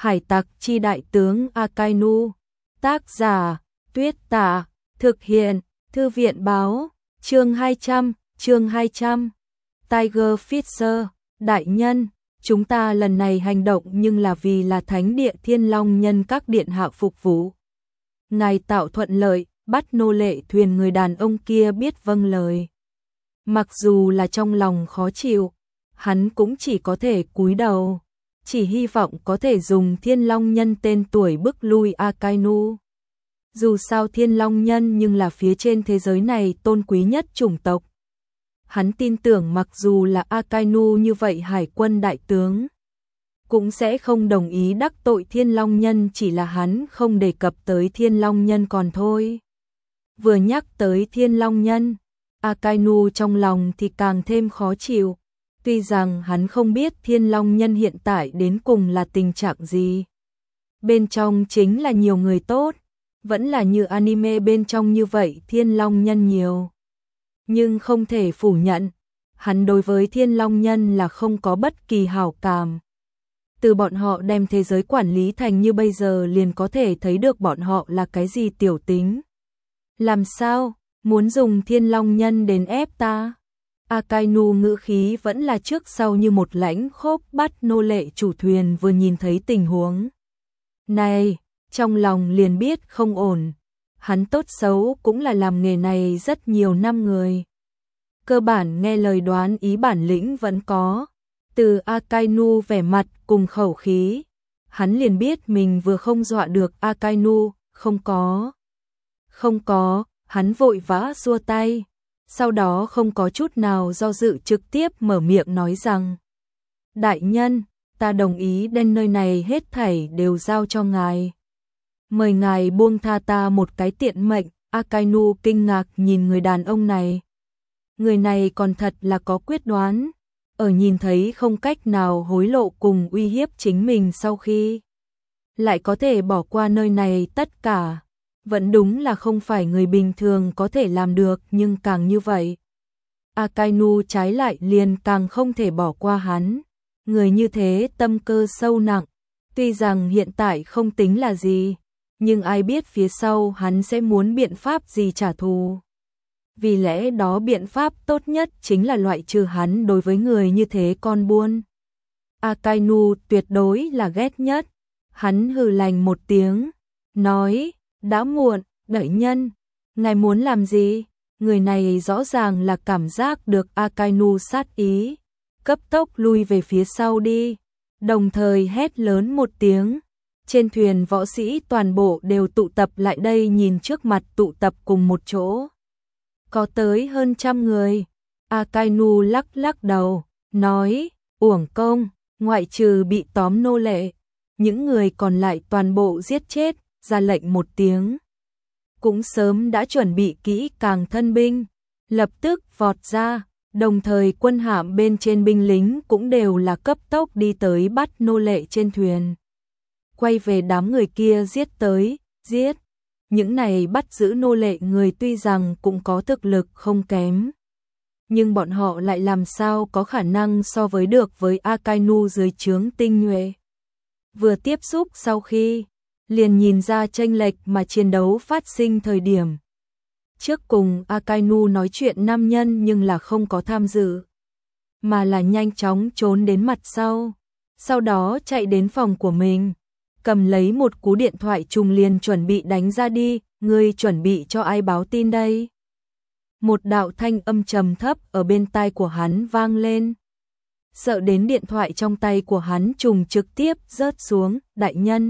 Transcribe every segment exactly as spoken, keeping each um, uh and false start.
Hải tặc chi đại tướng Akainu. Tác giả, Tuyết Tả. Thực hiện, Thư viện báo. Chương hai trăm, chương hai trăm. Tiger Fisher, đại nhân, chúng ta lần này hành động nhưng là vì là thánh địa Thiên Long nhân các điện hạ phục vụ. Ngài tạo thuận lợi, bắt nô lệ thuyền người đàn ông kia biết vâng lời. Mặc dù là trong lòng khó chịu, hắn cũng chỉ có thể cúi đầu, chỉ hy vọng có thể dùng Thiên Long nhân tên tuổi bức lui Akainu. Dù sao Thiên Long nhân nhưng là phía trên thế giới này tôn quý nhất chủng tộc. Hắn tin tưởng mặc dù là Akainu như vậy hải quân đại tướng, cũng sẽ không đồng ý đắc tội Thiên Long nhân, chỉ là hắn không đề cập tới Thiên Long nhân còn thôi. Vừa nhắc tới Thiên Long nhân, Akainu trong lòng thì càng thêm khó chịu, tuy rằng hắn không biết Thiên Long nhân hiện tại đến cùng là tình trạng gì. Bên trong chính là nhiều người tốt, vẫn là như anime bên trong như vậy Thiên Long nhân nhiều. Nhưng không thể phủ nhận, hắn đối với Thiên Long nhân là không có bất kỳ hảo cảm. Từ bọn họ đem thế giới quản lý thành như bây giờ liền có thể thấy được bọn họ là cái gì tiểu tính. Làm sao, muốn dùng Thiên Long nhân đến ép ta? Akainu ngữ khí vẫn là trước sau như một lãnh khốc, bắt nô lệ chủ thuyền vừa nhìn thấy tình huống này, trong lòng liền biết không ổn. Hắn tốt xấu cũng là làm nghề này rất nhiều năm người, cơ bản nghe lời đoán ý bản lĩnh vẫn có. Từ Akainu vẻ mặt cùng khẩu khí, hắn liền biết mình vừa không dọa được Akainu. Không có, không có, hắn vội vã xua tay, sau đó không có chút nào do dự trực tiếp mở miệng nói rằng: đại nhân, ta đồng ý đem nơi này hết thảy đều giao cho ngài. Mời ngài buông tha ta một cái tiện mệnh. Akainu kinh ngạc nhìn người đàn ông này. Người này còn thật là có quyết đoán. Ở nhìn thấy không cách nào hối lộ cùng uy hiếp chính mình sau khi lại có thể bỏ qua nơi này tất cả, vẫn đúng là không phải người bình thường có thể làm được. Nhưng càng như vậy, Akainu trái lại liền càng không thể bỏ qua hắn. Người như thế tâm cơ sâu nặng, tuy rằng hiện tại không tính là gì, nhưng ai biết phía sau hắn sẽ muốn biện pháp gì trả thù. Vì lẽ đó biện pháp tốt nhất chính là loại trừ hắn. Đối với người như thế con buôn, Akainu tuyệt đối là ghét nhất. Hắn hừ lạnh một tiếng, nói: đã muộn, đại nhân, ngài muốn làm gì? Người này rõ ràng là cảm giác được Akainu sát ý, cấp tốc lui về phía sau đi, đồng thời hét lớn một tiếng. Trên thuyền võ sĩ toàn bộ đều tụ tập lại đây, nhìn trước mặt tụ tập cùng một chỗ, có tới hơn trăm người. Akainu lắc lắc đầu, nói: uổng công, ngoại trừ bị tóm nô lệ, những người còn lại toàn bộ giết chết. Ra lệnh một tiếng, cũng sớm đã chuẩn bị kỹ càng thân binh, lập tức vọt ra, đồng thời quân hạm bên trên binh lính cũng đều là cấp tốc đi tới bắt nô lệ trên thuyền. Quay về đám người kia giết tới, giết. Những này bắt giữ nô lệ người tuy rằng cũng có thực lực không kém, nhưng bọn họ lại làm sao có khả năng so với được với Akainu dưới trướng tinh nhuệ. Vừa tiếp xúc sau khi, liền nhìn ra chênh lệch mà chiến đấu phát sinh thời điểm. Trước cùng Akainu nói chuyện nam nhân nhưng là không có tham dự, mà là nhanh chóng trốn đến mặt sau, sau đó chạy đến phòng của mình, cầm lấy một cú điện thoại trùng liền chuẩn bị đánh ra đi. Ngươi chuẩn bị cho ai báo tin đây? Một đạo thanh âm trầm thấp ở bên tai của hắn vang lên. Sợ đến điện thoại trong tay của hắn trùng trực tiếp rớt xuống. Đại nhân,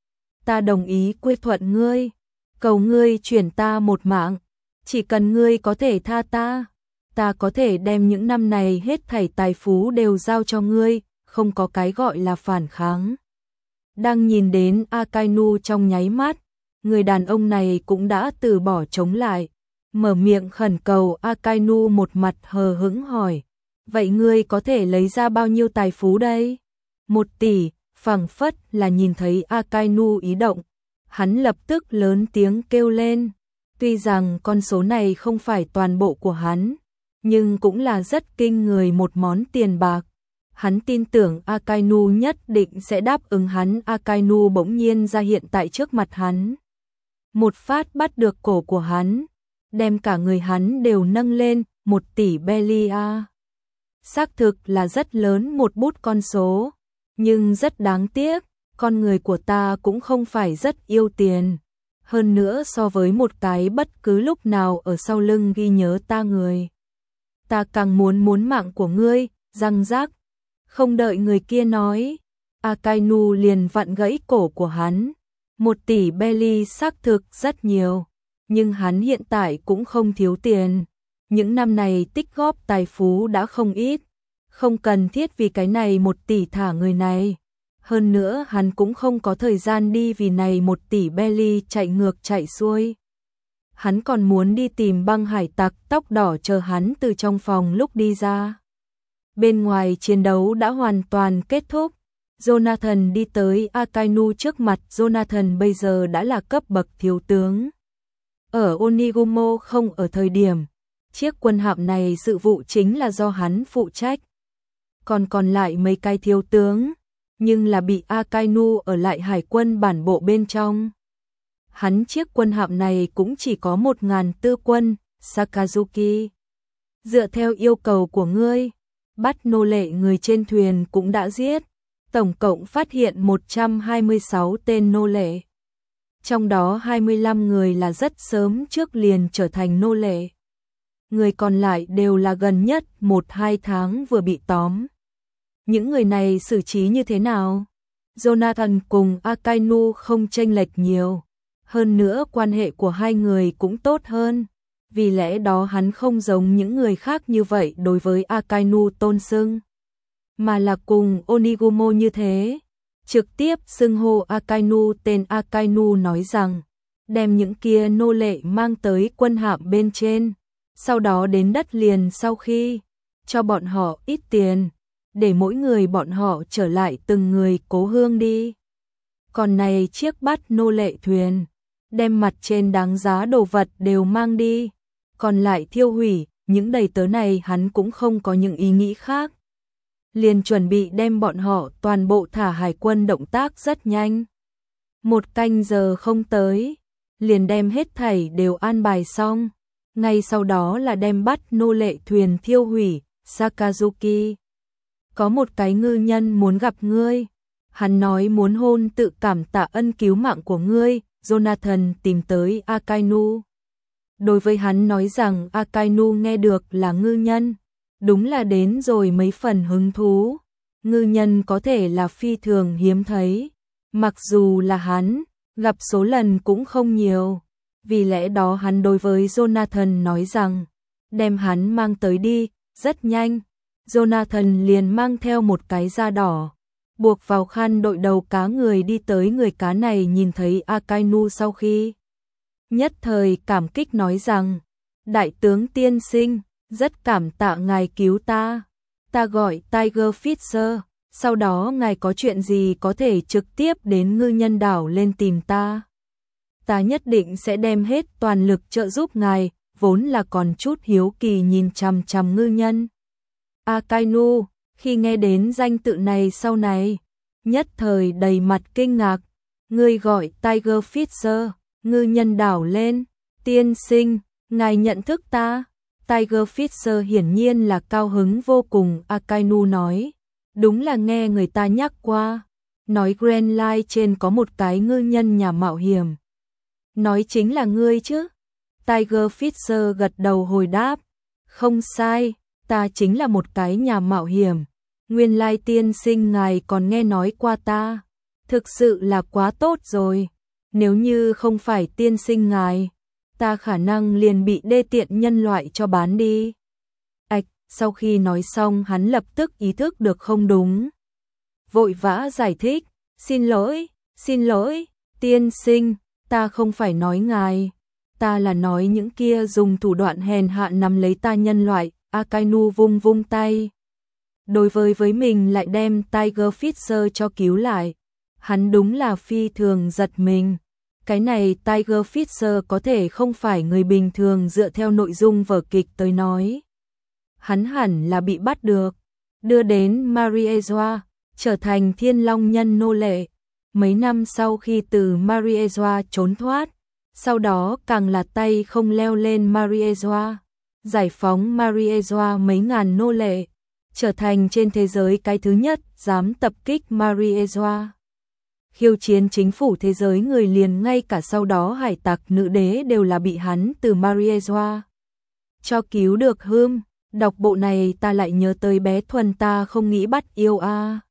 ta đồng ý quy thuận ngươi, cầu ngươi chuyển ta một mạng, chỉ cần ngươi có thể tha ta, ta có thể đem những năm này hết thảy tài phú đều giao cho ngươi, không có cái gọi là phản kháng. Đang nhìn đến Akainu trong nháy mắt, người đàn ông này cũng đã từ bỏ chống lại, mở miệng khẩn cầu. Akainu một mặt hờ hững hỏi: vậy ngươi có thể lấy ra bao nhiêu tài phú đây? Một tỷ. Phảng phất là nhìn thấy Akainu ý động, hắn lập tức lớn tiếng kêu lên. Tuy rằng con số này không phải toàn bộ của hắn, nhưng cũng là rất kinh người một món tiền bạc. Hắn tin tưởng Akainu nhất định sẽ đáp ứng hắn. Akainu bỗng nhiên ra hiện tại trước mặt hắn. Một phát bắt được cổ của hắn, đem cả người hắn đều nâng lên. Một tỷ belly a. Xác thực là rất lớn một bút con số, nhưng rất đáng tiếc, con người của ta cũng không phải rất yêu tiền. Hơn nữa so với một cái bất cứ lúc nào ở sau lưng ghi nhớ ta người. Ta càng muốn muốn mạng của ngươi, răng rác. Không đợi người kia nói, Akainu liền vặn gãy cổ của hắn. Một tỷ belly xác thực rất nhiều, nhưng hắn hiện tại cũng không thiếu tiền. Những năm này tích góp tài phú đã không ít, không cần thiết vì cái này một tỷ thả người này. Hơn nữa hắn cũng không có thời gian đi vì này một tỷ belly chạy ngược chạy xuôi. Hắn còn muốn đi tìm băng hải tặc tóc đỏ chờ hắn từ trong phòng lúc đi ra. Bên ngoài chiến đấu đã hoàn toàn kết thúc. Jonathan đi tới Akainu trước mặt. Jonathan bây giờ đã là cấp bậc thiếu tướng. Ở Onigumo không ở thời điểm, chiếc quân hạm này sự vụ chính là do hắn phụ trách. Còn còn lại mấy cái thiếu tướng, nhưng là bị Akainu ở lại hải quân bản bộ bên trong. Hắn chiếc quân hạm này cũng chỉ có một ngàn tư quân. Sakazuki, dựa theo yêu cầu của ngươi, bắt nô lệ người trên thuyền cũng đã giết. Tổng cộng phát hiện một trăm hai mươi sáu tên nô lệ. Trong đó hai mươi lăm người là rất sớm trước liền trở thành nô lệ. Người còn lại đều là gần nhất một hai tháng vừa bị tóm. Những người này xử trí như thế nào? Jonathan cùng Akainu không chênh lệch nhiều. Hơn nữa quan hệ của hai người cũng tốt hơn. Vì lẽ đó hắn không giống những người khác như vậy đối với Akainu tôn xưng, mà là cùng Onigumo như thế. Trực tiếp xưng hô Akainu tên. Akainu nói rằng, đem những kia nô lệ mang tới quân hạm bên trên. Sau đó đến đất liền sau khi cho bọn họ ít tiền, để mỗi người bọn họ trở lại từng người cố hương đi. Còn này chiếc bắt nô lệ thuyền, đem mặt trên đáng giá đồ vật đều mang đi, còn lại thiêu hủy. Những đầy tớ này hắn cũng không có những ý nghĩ khác, liền chuẩn bị đem bọn họ toàn bộ thả hải quân. Động tác rất nhanh, một canh giờ không tới, liền đem hết thảy đều an bài xong. Ngay sau đó là đem bắt nô lệ thuyền thiêu hủy. Sakazuki, có một cái ngư nhân muốn gặp ngươi, hắn nói muốn hôn tự cảm tạ ân cứu mạng của ngươi. Jonathan tìm tới Akainu, đối với hắn nói rằng Akainu nghe được là ngư nhân, đúng là đến rồi mấy phần hứng thú. Ngư nhân có thể là phi thường hiếm thấy, mặc dù là hắn gặp số lần cũng không nhiều. Vì lẽ đó hắn đối với Jonathan nói rằng, đem hắn mang tới đi. Rất nhanh, Jonathan liền mang theo một cái da đỏ, buộc vào khăn đội đầu cá người đi tới. Người cá này nhìn thấy Akainu sau khi, nhất thời cảm kích nói rằng, đại tướng tiên sinh, rất cảm tạ ngài cứu ta. Ta gọi Tiger Fisher, sau đó ngài có chuyện gì có thể trực tiếp đến ngư nhân đảo lên tìm ta. Ta nhất định sẽ đem hết toàn lực trợ giúp ngài. Vốn là còn chút hiếu kỳ nhìn chằm chằm ngư nhân. Akainu, khi nghe đến danh tự này sau này, nhất thời đầy mặt kinh ngạc. Ngươi gọi Tiger Fisher, ngư nhân đảo lên. Tiên sinh, ngài nhận thức ta? Tiger Fisher hiển nhiên là cao hứng vô cùng. Akainu nói, đúng là nghe người ta nhắc qua, nói Grand Line trên có một cái ngư nhân nhà mạo hiểm. Nói chính là ngươi chứ? Tiger Fisher gật đầu hồi đáp, không sai, ta chính là một cái nhà mạo hiểm. Nguyên lai tiên sinh ngài còn nghe nói qua ta, thực sự là quá tốt rồi. Nếu như không phải tiên sinh ngài, ta khả năng liền bị đê tiện nhân loại cho bán đi. Ảch, sau khi nói xong hắn lập tức ý thức được không đúng, vội vã giải thích, xin lỗi, xin lỗi, tiên sinh, ta không phải nói ngài, ta là nói những kia dùng thủ đoạn hèn hạ nắm lấy ta nhân loại. Akainu vung vung tay, đối với với mình lại đem Tiger Fisher cho cứu lại. Hắn đúng là phi thường giật mình. Cái này Tiger Fisher có thể không phải người bình thường dựa theo nội dung vở kịch tới nói. Hắn hẳn là bị bắt được. đưa đến Mariejoa, trở thành Thiên Long Nhân nô lệ. Mấy năm sau khi từ Mariejoa trốn thoát, sau đó càng là tay không leo lên Mariejoa, giải phóng Mariejoa mấy ngàn nô lệ, trở thành trên thế giới cái thứ nhất dám tập kích Mariejoa. Khiêu chiến chính phủ thế giới người liền, ngay cả sau đó hải tặc nữ đế đều là bị hắn từ Mariejoa cho cứu được. Hưm, đọc bộ này ta lại nhớ tới bé Thuần, ta không nghĩ bắt yêu a.